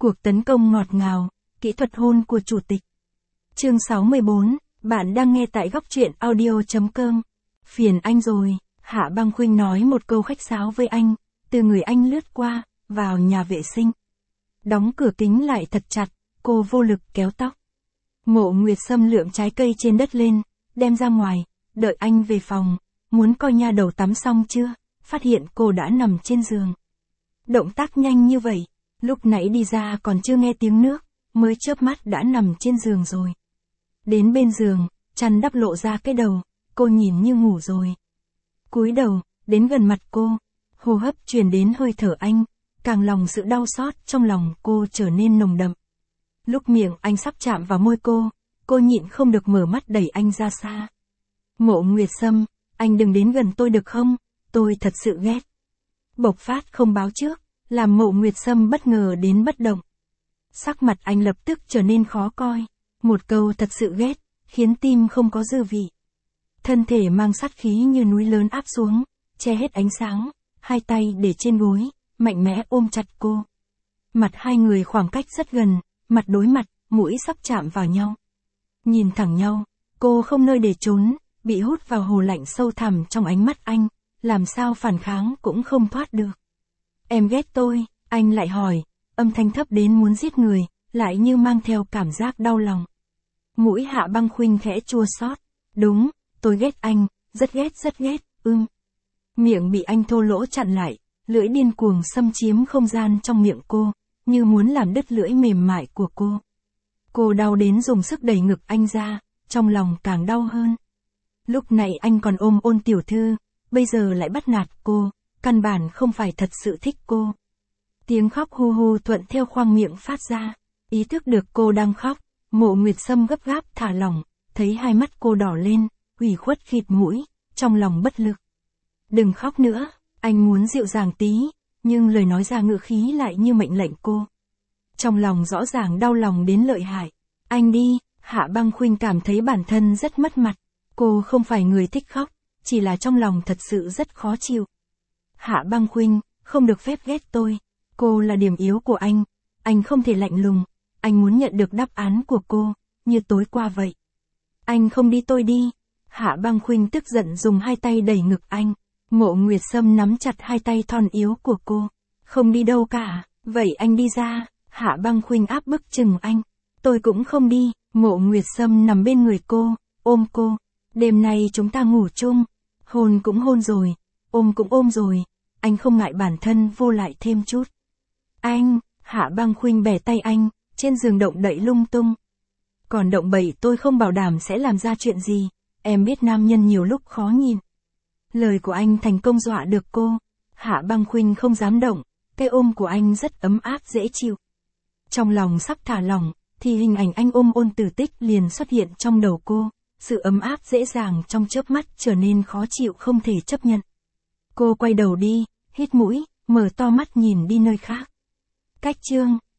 Cuộc tấn công ngọt ngào, kỹ thuật hôn của chủ tịch. Chương 64, bạn đang nghe tại góc truyện audio.com. Phiền anh rồi, Hạ Băng Khuynh nói một câu khách sáo với anh, từ người anh lướt qua, vào nhà vệ sinh. Đóng cửa kính lại thật chặt, cô vô lực kéo tóc. Mộ Nguyệt Sâm lượm trái cây trên đất lên, đem ra ngoài, đợi anh về phòng, muốn coi nha đầu tắm xong chưa, phát hiện cô đã nằm trên giường. Động tác nhanh như vậy, lúc nãy đi ra còn chưa nghe tiếng nước, mới chớp mắt đã nằm trên giường rồi. Đến bên giường, chăn đắp lộ ra cái đầu, cô nhìn như ngủ rồi. Cúi đầu, đến gần mặt cô, hô hấp truyền đến hơi thở anh, càng lòng sự đau xót trong lòng cô trở nên nồng đậm. Lúc miệng anh sắp chạm vào môi cô nhịn không được mở mắt đẩy anh ra xa. Mộ Nguyệt Sâm, anh đừng đến gần tôi được không, tôi thật sự ghét. Bộc phát không báo trước, làm Mộ Nguyệt Sâm bất ngờ đến bất động. Sắc mặt anh lập tức trở nên khó coi, một câu thật sự ghét, khiến tim không có dư vị. Thân thể mang sát khí như núi lớn áp xuống, che hết ánh sáng, hai tay để trên gối, mạnh mẽ ôm chặt cô. Mặt hai người khoảng cách rất gần, mặt đối mặt, mũi sắp chạm vào nhau. Nhìn thẳng nhau, cô không nơi để trốn, bị hút vào hồ lạnh sâu thẳm trong ánh mắt anh, làm sao phản kháng cũng không thoát được. Em ghét tôi, anh lại hỏi, âm thanh thấp đến muốn giết người, lại như mang theo cảm giác đau lòng. Mũi Hạ Băng Khuynh khẽ chua xót. Đúng, tôi ghét anh, rất ghét, Miệng bị anh thô lỗ chặn lại, lưỡi điên cuồng xâm chiếm không gian trong miệng cô, như muốn làm đứt lưỡi mềm mại của cô. Cô đau đến dùng sức đẩy ngực anh ra, trong lòng càng đau hơn. Lúc này anh còn ôm Ôn tiểu thư, bây giờ lại bắt nạt cô, căn bản không phải thật sự thích cô. Tiếng khóc hu hu thuận theo khoang miệng phát ra, ý thức được cô đang khóc, Mộ Nguyệt Sâm gấp gáp thả lỏng, thấy hai mắt cô đỏ lên, ủy khuất khịt mũi, trong lòng bất lực. Đừng khóc nữa, anh muốn dịu dàng tí, nhưng lời nói ra ngữ khí lại như mệnh lệnh cô. Trong lòng rõ ràng đau lòng đến lợi hại. Anh đi, Hạ Băng Khuynh cảm thấy bản thân rất mất mặt. Cô không phải người thích khóc, chỉ là trong lòng thật sự rất khó chịu. Hạ Băng Khuynh, không được phép ghét tôi. Cô là điểm yếu của anh không thể lạnh lùng. Anh muốn nhận được đáp án của cô, như tối qua vậy. Anh không đi tôi đi. Hạ Băng Khuynh tức giận dùng hai tay đẩy ngực anh. Mộ Nguyệt Sâm nắm chặt hai tay thon yếu của cô. Không đi đâu cả, vậy anh đi ra. Hạ Băng Khuynh áp bức chừng anh. Tôi cũng không đi. Mộ Nguyệt Sâm nằm bên người cô, ôm cô. Đêm nay chúng ta ngủ chung. Hôn cũng hôn rồi, ôm cũng ôm rồi. Anh không ngại bản thân vô lại thêm chút. Anh, Hạ Băng Khuynh bẻ tay anh, trên giường động đậy lung tung. Còn động bậy tôi không bảo đảm sẽ làm ra chuyện gì, em biết nam nhân nhiều lúc khó nhìn. Lời của anh thành công dọa được cô. Hạ Băng Khuynh không dám động, cái ôm của anh rất ấm áp dễ chịu. Trong lòng sắp thả lỏng, thì hình ảnh anh ôm Ôn Tử Tích liền xuất hiện trong đầu cô. Sự ấm áp dễ dàng trong chớp mắt trở nên khó chịu không thể chấp nhận. Cô quay đầu đi, hít mũi, mở to mắt nhìn đi nơi khác. Cách chương